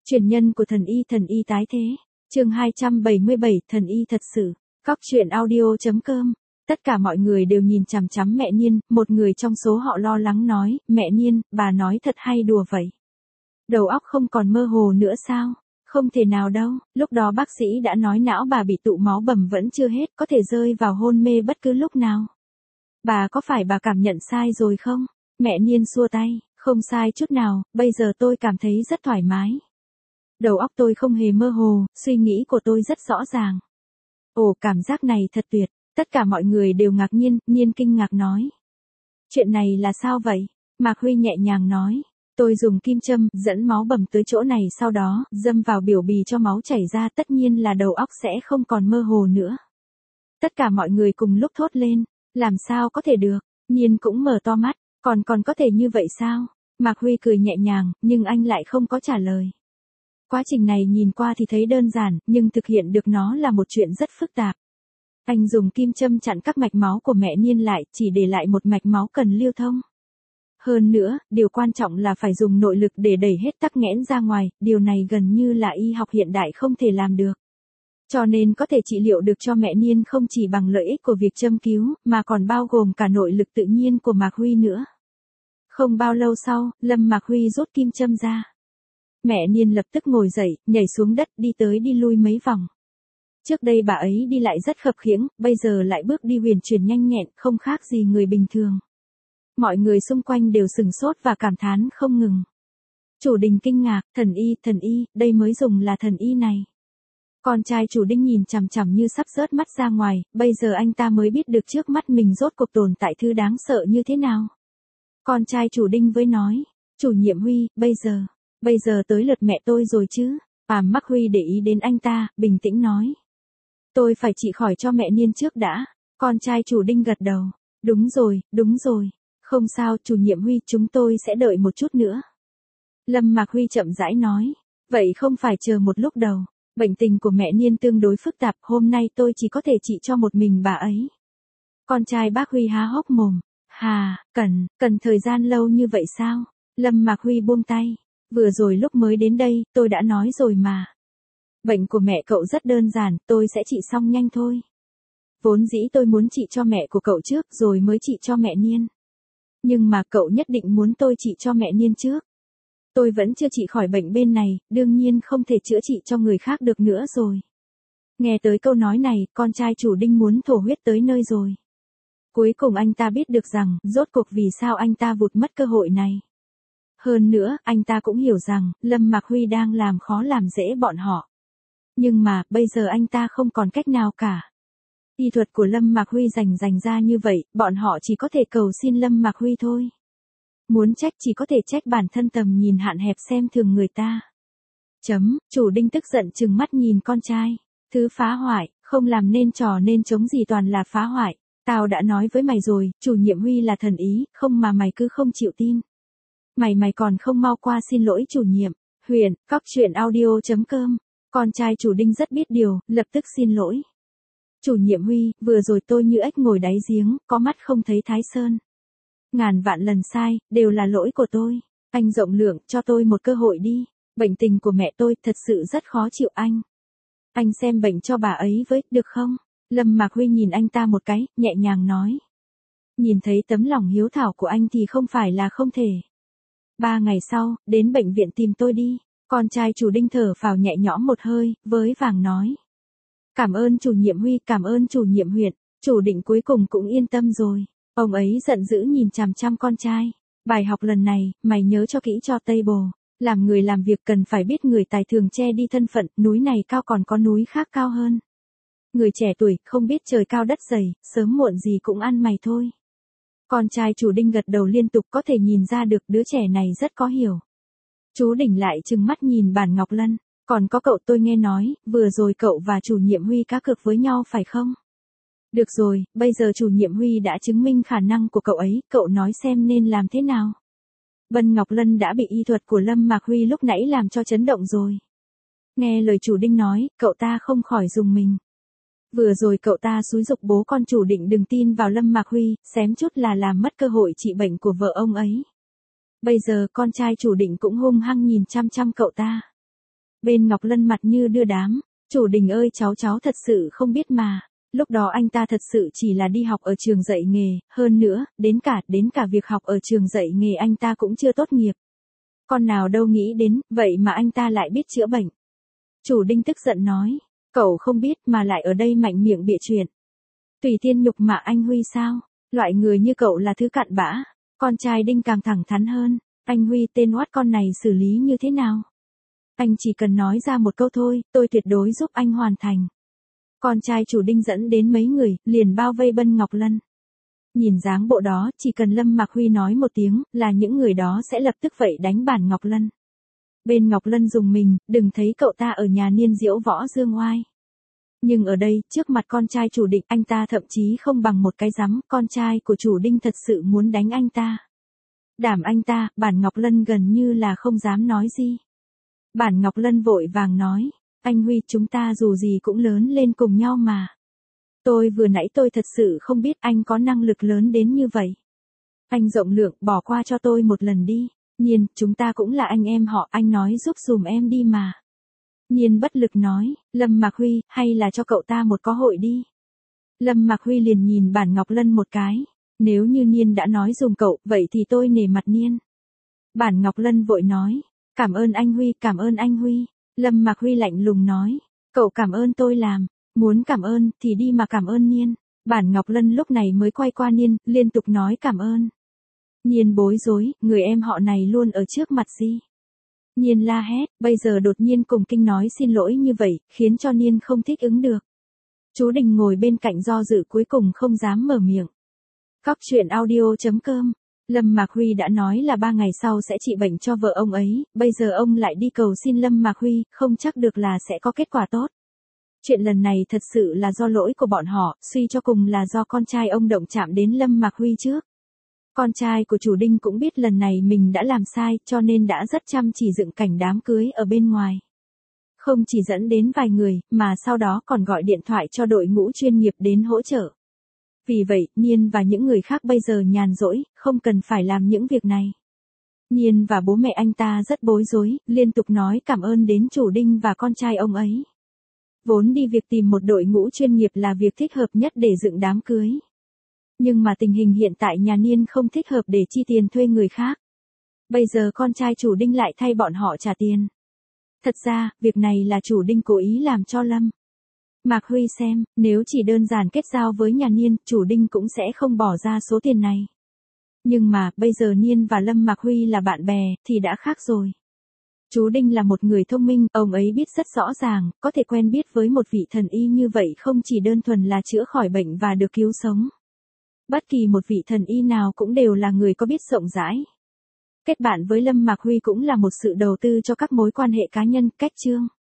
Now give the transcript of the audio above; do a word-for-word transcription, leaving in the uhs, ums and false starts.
Truyền nhân của thần y thần y tái thế. Chương hai trăm bảy mươi bảy, thần y thật sự. Góc truyện audio chấm com. Tất cả mọi người đều nhìn chằm chằm mẹ Niên, một người trong số họ lo lắng nói, mẹ Niên, bà nói thật hay đùa vậy? Đầu óc không còn mơ hồ nữa sao? Không thể nào đâu, lúc đó bác sĩ đã nói não bà bị tụ máu bầm vẫn chưa hết, có thể rơi vào hôn mê bất cứ lúc nào. Bà có phải bà cảm nhận sai rồi không? Mẹ Niên xua tay, không sai chút nào, bây giờ tôi cảm thấy rất thoải mái. Đầu óc tôi không hề mơ hồ, suy nghĩ của tôi rất rõ ràng. Ồ, cảm giác này thật tuyệt, tất cả mọi người đều ngạc nhiên, Niên kinh ngạc nói. Chuyện này là sao vậy? Mạc Huy nhẹ nhàng nói. Tôi dùng kim châm, dẫn máu bầm tới chỗ này sau đó, dâm vào biểu bì cho máu chảy ra, tất nhiên là đầu óc sẽ không còn mơ hồ nữa. Tất cả mọi người cùng lúc thốt lên, làm sao có thể được? Niên cũng mở to mắt, còn còn có thể như vậy sao? Mạc Huy cười nhẹ nhàng, nhưng anh lại không có trả lời. Quá trình này nhìn qua thì thấy đơn giản, nhưng thực hiện được nó là một chuyện rất phức tạp. Anh dùng kim châm chặn các mạch máu của mẹ Niên lại, chỉ để lại một mạch máu cần lưu thông. Hơn nữa, điều quan trọng là phải dùng nội lực để đẩy hết tắc nghẽn ra ngoài, điều này gần như là y học hiện đại không thể làm được. Cho nên có thể trị liệu được cho mẹ Niên không chỉ bằng lợi ích của việc châm cứu, mà còn bao gồm cả nội lực tự nhiên của Mạc Huy nữa. Không bao lâu sau, Lâm Mạc Huy rút kim châm ra. Mẹ Niên lập tức ngồi dậy, nhảy xuống đất, đi tới đi lui mấy vòng. Trước đây bà ấy đi lại rất khập khiễng, bây giờ lại bước đi huyền chuyển nhanh nhẹn, không khác gì người bình thường. Mọi người xung quanh đều sừng sốt và cảm thán không ngừng. Chủ Đình kinh ngạc, thần y, thần y, đây mới dùng là thần y này. Con trai chủ Đinh nhìn chằm chằm như sắp rớt mắt ra ngoài, bây giờ anh ta mới biết được trước mắt mình rốt cuộc tồn tại thứ đáng sợ như thế nào. Con trai chủ Đinh với nói, chủ nhiệm Huy, bây giờ, bây giờ tới lượt mẹ tôi rồi chứ. À, Mạc Huy để ý đến anh ta, bình tĩnh nói. Tôi phải trị khỏi cho mẹ Niên trước đã. Con trai chủ Đinh gật đầu. Đúng rồi, đúng rồi. Không sao, chủ nhiệm Huy, chúng tôi sẽ đợi một chút nữa. Lâm Mạc Huy chậm rãi nói. Vậy không phải chờ một lúc đầu. Bệnh tình của mẹ Niên tương đối phức tạp, hôm nay tôi chỉ có thể trị cho một mình bà ấy. Con trai bác Huy há hốc mồm. Hà, cần, cần thời gian lâu như vậy sao? Lâm Mạc Huy buông tay. Vừa rồi lúc mới đến đây, tôi đã nói rồi mà. Bệnh của mẹ cậu rất đơn giản, tôi sẽ trị xong nhanh thôi. Vốn dĩ tôi muốn trị cho mẹ của cậu trước rồi mới trị cho mẹ Niên. Nhưng mà cậu nhất định muốn tôi trị cho mẹ Niên trước. Tôi vẫn chưa trị khỏi bệnh bên này, đương nhiên không thể chữa trị cho người khác được nữa rồi. Nghe tới câu nói này, con trai chủ Đinh muốn thổ huyết tới nơi rồi. Cuối cùng anh ta biết được rằng, rốt cuộc vì sao anh ta vụt mất cơ hội này. Hơn nữa, anh ta cũng hiểu rằng, Lâm Mạc Huy đang làm khó làm dễ bọn họ. Nhưng mà, bây giờ anh ta không còn cách nào cả. Y thuật của Lâm Mạc Huy dành dành ra như vậy, bọn họ chỉ có thể cầu xin Lâm Mạc Huy thôi. Muốn trách chỉ có thể trách bản thân tầm nhìn hạn hẹp xem thường người ta. Chấm, chủ Đinh tức giận trừng mắt nhìn con trai. Thứ phá hoại, không làm nên trò nên chống gì toàn là phá hoại. Tao đã nói với mày rồi, chủ nhiệm Huy là thần ý, không mà mày cứ không chịu tin. Mày mày còn không mau qua xin lỗi chủ nhiệm. Huyền, góc truyện audio chấm com. Con trai chủ Đinh rất biết điều, lập tức xin lỗi. Chủ nhiệm Huy, vừa rồi tôi như ếch ngồi đáy giếng, có mắt không thấy Thái Sơn. Ngàn vạn lần sai, đều là lỗi của tôi. Anh rộng lượng, cho tôi một cơ hội đi. Bệnh tình của mẹ tôi thật sự rất khó chịu anh. Anh xem bệnh cho bà ấy với, được không? Lâm Mạc Huy nhìn anh ta một cái, nhẹ nhàng nói. Nhìn thấy tấm lòng hiếu thảo của anh thì không phải là không thể. Ba ngày sau, đến bệnh viện tìm tôi đi. Con trai chủ Đinh thở phào nhẹ nhõm một hơi, với vàng nói. Cảm ơn chủ nhiệm Huy, cảm ơn chủ nhiệm huyện. Chủ Định cuối cùng cũng yên tâm rồi. Ông ấy giận dữ nhìn chằm chằm con trai. Bài học lần này, mày nhớ cho kỹ cho Table. Làm người làm việc cần phải biết người tài thường che đi thân phận, núi này cao còn có núi khác cao hơn. Người trẻ tuổi, không biết trời cao đất dày, sớm muộn gì cũng ăn mày thôi. Con trai chủ Đinh gật đầu liên tục, có thể nhìn ra được đứa trẻ này rất có hiểu. Chú Đỉnh lại trừng mắt nhìn Bản Ngọc Lân. Còn có cậu, tôi nghe nói, vừa rồi cậu và chủ nhiệm Huy cá cược với nhau phải không? Được rồi, bây giờ chủ nhiệm Huy đã chứng minh khả năng của cậu ấy, cậu nói xem nên làm thế nào? Vân Ngọc Lân đã bị y thuật của Lâm Mạc Huy lúc nãy làm cho chấn động rồi. Nghe lời chủ Đinh nói, cậu ta không khỏi rùng mình. Vừa rồi cậu ta xúi giục bố con chủ Định đừng tin vào Lâm Mạc Huy, xém chút là làm mất cơ hội trị bệnh của vợ ông ấy. Bây giờ con trai chủ Định cũng hung hăng nhìn chăm chăm cậu ta. Bên Ngọc Lân mặt như đưa đám, chủ đình ơi cháu cháu thật sự không biết mà. Lúc đó anh ta thật sự chỉ là đi học ở trường dạy nghề, hơn nữa, đến cả, đến cả việc học ở trường dạy nghề anh ta cũng chưa tốt nghiệp. Con nào đâu nghĩ đến, vậy mà anh ta lại biết chữa bệnh. Chủ Đinh tức giận nói, cậu không biết mà lại ở đây mạnh miệng bịa chuyện. Tùy Thiên nhục mạ anh Huy sao? Loại người như cậu là thứ cặn bã. Con trai Đinh càng thẳng thắn hơn, anh Huy tên oát con này xử lý như thế nào? Anh chỉ cần nói ra một câu thôi, tôi tuyệt đối giúp anh hoàn thành. Con trai chủ Đinh dẫn đến mấy người, liền bao vây Bân Ngọc Lân. Nhìn dáng bộ đó, chỉ cần Lâm Mạc Huy nói một tiếng, là những người đó sẽ lập tức vậy đánh bản Ngọc Lân. Bên Ngọc Lân dùng mình, đừng thấy cậu ta ở nhà niên diễu võ dương oai. Nhưng ở đây, trước mặt con trai chủ Đinh, anh ta thậm chí không bằng một cái rắm, con trai của chủ Đinh thật sự muốn đánh anh ta. Đảm anh ta, bản Ngọc Lân gần như là không dám nói gì. Bản Ngọc Lân vội vàng nói, anh Huy chúng ta dù gì cũng lớn lên cùng nhau mà. Tôi vừa nãy tôi thật sự không biết anh có năng lực lớn đến như vậy. Anh rộng lượng bỏ qua cho tôi một lần đi. Nhiên, chúng ta cũng là anh em họ, anh nói giúp dùm em đi mà. Nhiên bất lực nói, Lâm Mạc Huy, hay là cho cậu ta một cơ hội đi. Lâm Mạc Huy liền nhìn bản Ngọc Lân một cái. Nếu như Nhiên đã nói dùm cậu, vậy thì tôi nể mặt Nhiên. Bản Ngọc Lân vội nói, cảm ơn anh Huy, cảm ơn anh Huy. Lâm Mạc Huy lạnh lùng nói, cậu cảm ơn tôi làm, muốn cảm ơn thì đi mà cảm ơn Nhiên. Bản Ngọc Lân lúc này mới quay qua Nhiên, liên tục nói cảm ơn. Nhiên bối rối, người em họ này luôn ở trước mặt gì. Nhiên la hét, bây giờ đột nhiên cùng kinh nói xin lỗi như vậy, khiến cho Nhiên không thích ứng được. Chú Đình ngồi bên cạnh do dự cuối cùng không dám mở miệng. Cóc truyện audio chấm com. Lâm Mạc Huy đã nói là ba ngày sau sẽ trị bệnh cho vợ ông ấy, bây giờ ông lại đi cầu xin Lâm Mạc Huy, không chắc được là sẽ có kết quả tốt. Chuyện lần này thật sự là do lỗi của bọn họ, suy cho cùng là do con trai ông động chạm đến Lâm Mạc Huy trước. Con trai của chủ Đinh cũng biết lần này mình đã làm sai, cho nên đã rất chăm chỉ dựng cảnh đám cưới ở bên ngoài. Không chỉ dẫn đến vài người, mà sau đó còn gọi điện thoại cho đội ngũ chuyên nghiệp đến hỗ trợ. Vì vậy, Nhiên và những người khác bây giờ nhàn rỗi, không cần phải làm những việc này. Nhiên và bố mẹ anh ta rất bối rối, liên tục nói cảm ơn đến chủ Đinh và con trai ông ấy. Vốn đi việc tìm một đội ngũ chuyên nghiệp là việc thích hợp nhất để dựng đám cưới. Nhưng mà tình hình hiện tại nhà Nhiên không thích hợp để chi tiền thuê người khác. Bây giờ con trai chủ Đinh lại thay bọn họ trả tiền. Thật ra, việc này là chủ Đinh cố ý làm cho Lâm Mạc Huy xem, nếu chỉ đơn giản kết giao với nhà Nhiên, chủ Đinh cũng sẽ không bỏ ra số tiền này. Nhưng mà, bây giờ Nhiên và Lâm Mạc Huy là bạn bè, thì đã khác rồi. Chú Đinh là một người thông minh, ông ấy biết rất rõ ràng, có thể quen biết với một vị thần y như vậy không chỉ đơn thuần là chữa khỏi bệnh và được cứu sống. Bất kỳ một vị thần y nào cũng đều là người có biết rộng rãi. Kết bạn với Lâm Mạc Huy cũng là một sự đầu tư cho các mối quan hệ cá nhân, cách chương.